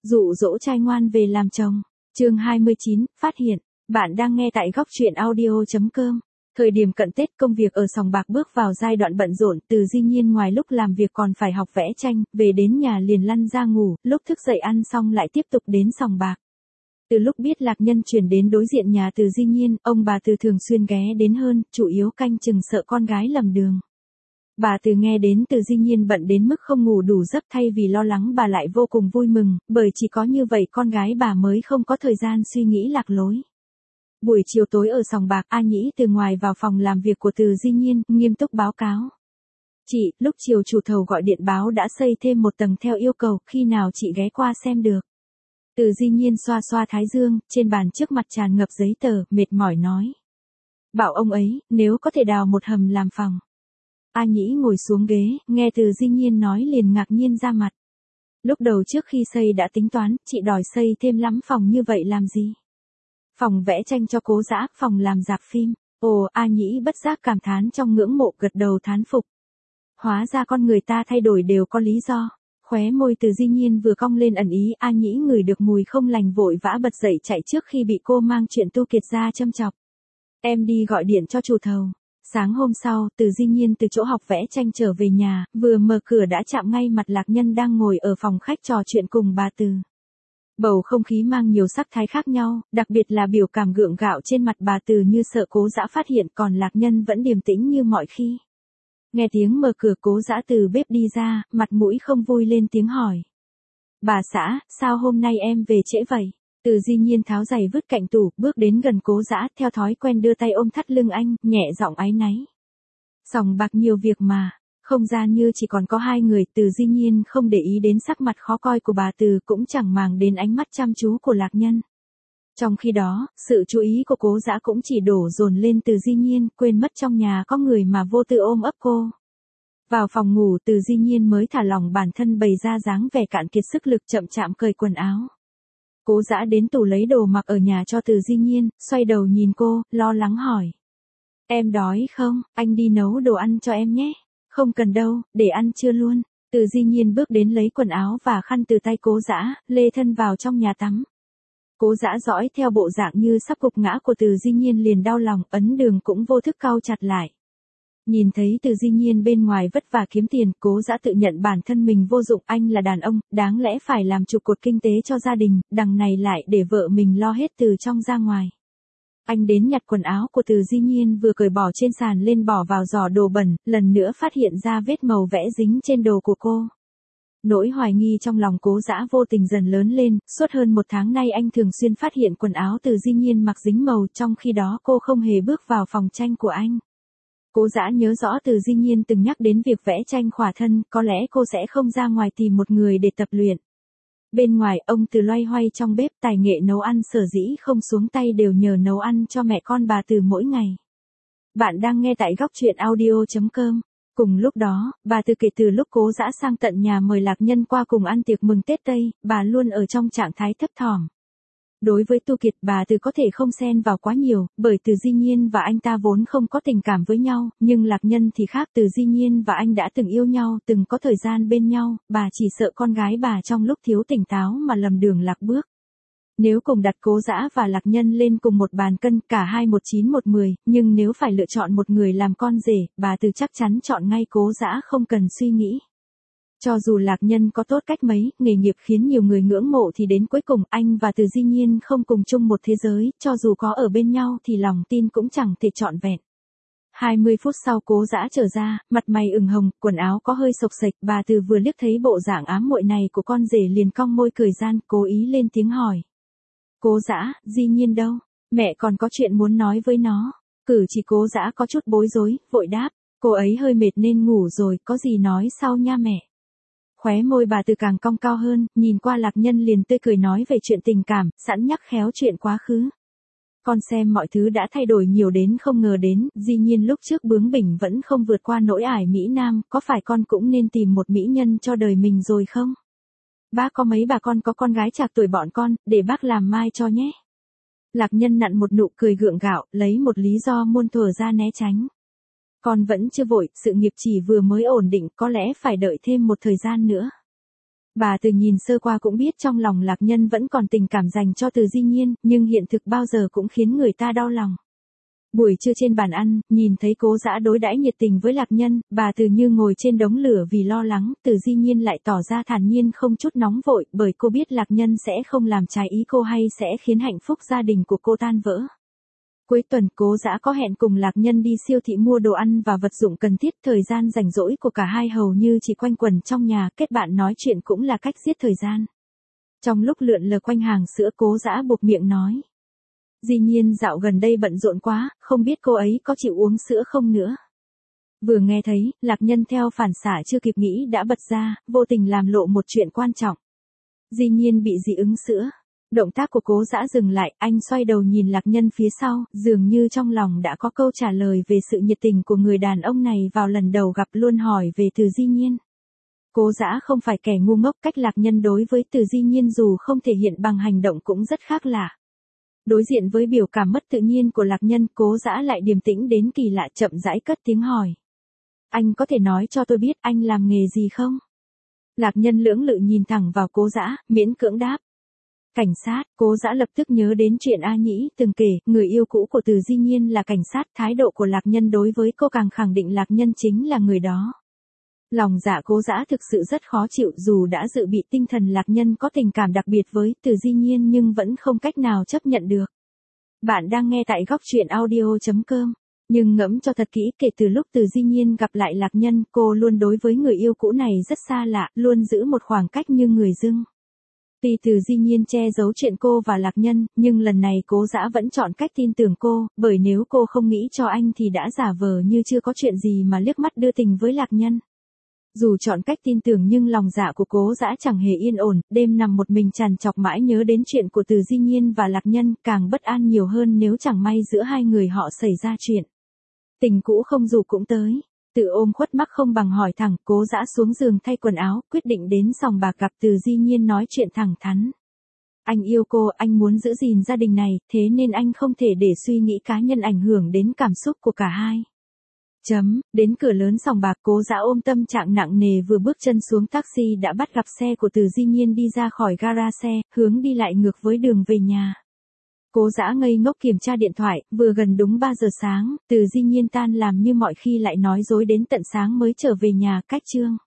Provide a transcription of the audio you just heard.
Dụ dỗ trai ngoan về làm chồng. Chương 29, phát hiện. Bạn đang nghe tại góc truyện audio.com. Thời điểm cận Tết, công việc ở sòng bạc bước vào giai đoạn bận rộn. Từ Di Nhiên ngoài lúc làm việc còn phải học vẽ tranh, về đến nhà liền lăn ra ngủ, lúc thức dậy ăn xong lại tiếp tục đến sòng bạc. Từ lúc biết Lạc Nhân chuyển đến đối diện nhà Từ Di Nhiên, ông bà Từ thường xuyên ghé đến hơn, chủ yếu canh chừng sợ con gái lầm đường. Bà Từ nghe đến Từ Di Nhiên bận đến mức không ngủ đủ giấc, thay vì lo lắng bà lại vô cùng vui mừng, bởi chỉ có như vậy con gái bà mới không có thời gian suy nghĩ lạc lối. Buổi chiều tối ở sòng bạc, A Nhĩ từ ngoài vào phòng làm việc của Từ Di Nhiên, nghiêm túc báo cáo. Chị, lúc chiều chủ thầu gọi điện báo đã xây thêm một tầng theo yêu cầu, khi nào chị ghé qua xem được. Từ Di Nhiên xoa xoa thái dương, trên bàn trước mặt tràn ngập giấy tờ, mệt mỏi nói. Bảo ông ấy, nếu có thể đào một hầm làm phòng. A Nhĩ ngồi xuống ghế, nghe Từ Di Nhiên nói liền ngạc nhiên ra mặt. Lúc đầu trước khi xây đã tính toán, chị đòi xây thêm lắm phòng như vậy làm gì? Phòng vẽ tranh cho Cố Dã, phòng làm rạp phim. Ồ, A Nhĩ bất giác cảm thán trong ngưỡng mộ, gật đầu thán phục. Hóa ra con người ta thay đổi đều có lý do. Khóe môi Từ Di Nhiên vừa cong lên ẩn ý, A Nhĩ ngửi được mùi không lành vội vã bật dậy chạy trước khi bị cô mang chuyện Tu Kiệt ra châm chọc. Em đi gọi điện cho chủ thầu. Sáng hôm sau, Từ Di Nhiên từ chỗ học vẽ tranh trở về nhà, vừa mở cửa đã chạm ngay mặt Lạc Nhân đang ngồi ở phòng khách trò chuyện cùng bà Từ. Bầu không khí mang nhiều sắc thái khác nhau, đặc biệt là biểu cảm gượng gạo trên mặt bà Từ như sợ Cố Dã phát hiện, còn Lạc Nhân vẫn điềm tĩnh như mọi khi. Nghe tiếng mở cửa, Cố Dã từ bếp đi ra, mặt mũi không vui lên tiếng hỏi. Bà xã, sao hôm nay em về trễ vậy? Từ Di Nhiên tháo giày vứt cạnh tủ, bước đến gần Cố Dã, theo thói quen đưa tay ôm thắt lưng anh, nhẹ giọng áy náy. Sòng bạc nhiều việc mà, không gian như chỉ còn có hai người. Từ Di Nhiên không để ý đến sắc mặt khó coi của bà Từ, cũng chẳng màng đến ánh mắt chăm chú của Lạc Nhân. Trong khi đó, sự chú ý của Cố Dã cũng chỉ đổ dồn lên Từ Di Nhiên, quên mất trong nhà có người mà vô tư ôm ấp cô. Vào phòng ngủ, Từ Di Nhiên mới thả lỏng bản thân, bày ra dáng vẻ cạn kiệt sức lực, chậm chạm cởi quần áo. Cố Dã đến tủ lấy đồ mặc ở nhà cho Từ Di Nhiên, xoay đầu nhìn cô, lo lắng hỏi. Em đói không, anh đi nấu đồ ăn cho em nhé. Không cần đâu, để ăn trưa luôn. Từ Di Nhiên bước đến lấy quần áo và khăn từ tay Cố Dã, lê thân vào trong nhà tắm. Cố Dã dõi theo bộ dạng như sắp gục ngã của Từ Di Nhiên liền đau lòng, ấn đường cũng vô thức cau chặt lại. Nhìn thấy Từ Di Nhiên bên ngoài vất vả kiếm tiền, Cố Dã tự nhận bản thân mình vô dụng, anh là đàn ông, đáng lẽ phải làm trụ cột kinh tế cho gia đình, đằng này lại để vợ mình lo hết từ trong ra ngoài. Anh đến nhặt quần áo của Từ Di Nhiên vừa cởi bỏ trên sàn lên bỏ vào giỏ đồ bẩn, lần nữa phát hiện ra vết màu vẽ dính trên đồ của cô. Nỗi hoài nghi trong lòng Cố Dã vô tình dần lớn lên, suốt hơn một tháng nay anh thường xuyên phát hiện quần áo Từ Di Nhiên mặc dính màu, trong khi đó cô không hề bước vào phòng tranh của anh. Cố Dã nhớ rõ Từ Di Nhiên từng nhắc đến việc vẽ tranh khỏa thân, có lẽ cô sẽ không ra ngoài tìm một người để tập luyện. Bên ngoài, ông Từ loay hoay trong bếp, tài nghệ nấu ăn sở dĩ không xuống tay đều nhờ nấu ăn cho mẹ con bà Từ mỗi ngày. Bạn đang nghe tại góc truyện audio.com. Cùng lúc đó, bà Từ kể từ lúc Cố Dã sang tận nhà mời Lạc Nhân qua cùng ăn tiệc mừng Tết Tây, bà luôn ở trong trạng thái thấp thỏm. Đối với Tu Kiệt, bà Từ có thể không xen vào quá nhiều, bởi Từ Di Nhiên và anh ta vốn không có tình cảm với nhau, nhưng Lạc Nhân thì khác. Từ Di Nhiên và anh đã từng yêu nhau, từng có thời gian bên nhau, bà chỉ sợ con gái bà trong lúc thiếu tỉnh táo mà lầm đường lạc bước. Nếu cùng đặt Cố Dã và Lạc Nhân lên cùng một bàn cân, cả hai 19-10, nhưng nếu phải lựa chọn một người làm con rể, bà Từ chắc chắn chọn ngay Cố Dã không cần suy nghĩ. Cho dù Lạc Nhân có tốt cách mấy, nghề nghiệp khiến nhiều người ngưỡng mộ thì đến cuối cùng anh và Từ Di Nhiên không cùng chung một thế giới, cho dù có ở bên nhau thì lòng tin cũng chẳng thể trọn vẹn. 20 phút sau Cố Dã trở ra, mặt mày ửng hồng, quần áo có hơi xộc xệch, bà Từ vừa liếc thấy bộ dạng ám muội này của con rể liền cong môi cười gian, cố ý lên tiếng hỏi. Cố Dã, Di Nhiên đâu? Mẹ còn có chuyện muốn nói với nó. Cử chỉ Cố Dã có chút bối rối, vội đáp, cô ấy hơi mệt nên ngủ rồi, có gì nói sau nha mẹ. Khóe môi bà Từ càng cong cao hơn, nhìn qua Lạc Nhân liền tươi cười nói về chuyện tình cảm, sẵn nhắc khéo chuyện quá khứ. Con xem mọi thứ đã thay đổi nhiều đến không ngờ đến, Di Nhiên lúc trước bướng bỉnh vẫn không vượt qua nỗi ải Mỹ Nam, có phải con cũng nên tìm một mỹ nhân cho đời mình rồi không? Bác có mấy bà con có con gái trạc tuổi bọn con, để bác làm mai cho nhé. Lạc Nhân nặn một nụ cười gượng gạo, lấy một lý do muôn thuở ra né tránh. Con vẫn chưa vội, sự nghiệp chỉ vừa mới ổn định, có lẽ phải đợi thêm một thời gian nữa. Bà Từ nhìn sơ qua cũng biết trong lòng Lạc Nhân vẫn còn tình cảm dành cho Từ Di Nhiên, nhưng hiện thực bao giờ cũng khiến người ta đau lòng. Buổi trưa trên bàn ăn, nhìn thấy Cố Dã đối đãi nhiệt tình với Lạc Nhân, bà Từ như ngồi trên đống lửa vì lo lắng, Từ Di Nhiên lại tỏ ra thản nhiên không chút nóng vội, bởi cô biết Lạc Nhân sẽ không làm trái ý cô hay sẽ khiến hạnh phúc gia đình của cô tan vỡ. Cuối tuần Cố Dã có hẹn cùng Lạc Nhân đi siêu thị mua đồ ăn và vật dụng cần thiết, thời gian rảnh rỗi của cả hai hầu như chỉ quanh quẩn trong nhà, kết bạn nói chuyện cũng là cách giết thời gian. Trong lúc lượn lờ quanh hàng sữa, Cố Dã buộc miệng nói: Di Nhiên dạo gần đây bận rộn quá, không biết cô ấy có chịu uống sữa không nữa. Vừa nghe thấy, Lạc Nhân theo phản xạ chưa kịp nghĩ đã bật ra, vô tình làm lộ một chuyện quan trọng. Di Nhiên bị dị ứng sữa. Động tác của Cố Dã dừng lại, anh xoay đầu nhìn Lạc Nhân phía sau, dường như trong lòng đã có câu trả lời về sự nhiệt tình của người đàn ông này vào lần đầu gặp, luôn hỏi về Từ Di Nhiên. Cố Dã không phải kẻ ngu ngốc, cách Lạc Nhân đối với Từ Di Nhiên dù không thể hiện bằng hành động cũng rất khác lạ. Đối diện với biểu cảm mất tự nhiên của Lạc Nhân, Cố Dã lại điềm tĩnh đến kỳ lạ, chậm rãi cất tiếng hỏi: Anh có thể nói cho tôi biết anh làm nghề gì không? Lạc Nhân lưỡng lự nhìn thẳng vào Cố Dã, miễn cưỡng đáp: Cảnh sát. Cố Dã lập tức nhớ đến chuyện A Nhĩ từng kể, người yêu cũ của Từ Di Nhiên là cảnh sát, thái độ của Lạc Nhân đối với cô càng khẳng định Lạc Nhân chính là người đó. Lòng dạ Cố Dã thực sự rất khó chịu, dù đã dự bị tinh thần Lạc Nhân có tình cảm đặc biệt với Từ Di Nhiên nhưng vẫn không cách nào chấp nhận được. Bạn đang nghe tại góc truyện audio.com. Nhưng ngẫm cho thật kỹ, kể từ lúc Từ Di Nhiên gặp lại Lạc Nhân, cô luôn đối với người yêu cũ này rất xa lạ, luôn giữ một khoảng cách như người dưng. Tuy Từ Di Nhiên che giấu chuyện cô và Lạc Nhân, nhưng lần này Cố Dã vẫn chọn cách tin tưởng cô, bởi nếu cô không nghĩ cho anh thì đã giả vờ như chưa có chuyện gì mà liếc mắt đưa tình với Lạc Nhân. Dù chọn cách tin tưởng nhưng lòng dạ của Cố Dã chẳng hề yên ổn, đêm nằm một mình trằn trọc mãi nhớ đến chuyện của Từ Di Nhiên và Lạc Nhân, càng bất an nhiều hơn nếu chẳng may giữa hai người họ xảy ra chuyện. Tình cũ không dù cũng tới. Tự ôm khuất mắc không bằng hỏi thẳng, Cố Dã xuống giường thay quần áo, quyết định đến sòng bạc gặp Từ Di Nhiên nói chuyện thẳng thắn. Anh yêu cô, anh muốn giữ gìn gia đình này, thế nên anh không thể để suy nghĩ cá nhân ảnh hưởng đến cảm xúc của cả hai. Đến cửa lớn sòng bạc, Cố Dã ôm tâm trạng nặng nề vừa bước chân xuống taxi đã bắt gặp xe của Từ Di Nhiên đi ra khỏi gara xe, hướng đi lại ngược với đường về nhà. Cố Dã ngây ngốc kiểm tra điện thoại, vừa gần đúng 3 giờ sáng, Từ Di Nhiên tan làm như mọi khi lại nói dối đến tận sáng mới trở về nhà, cách trương.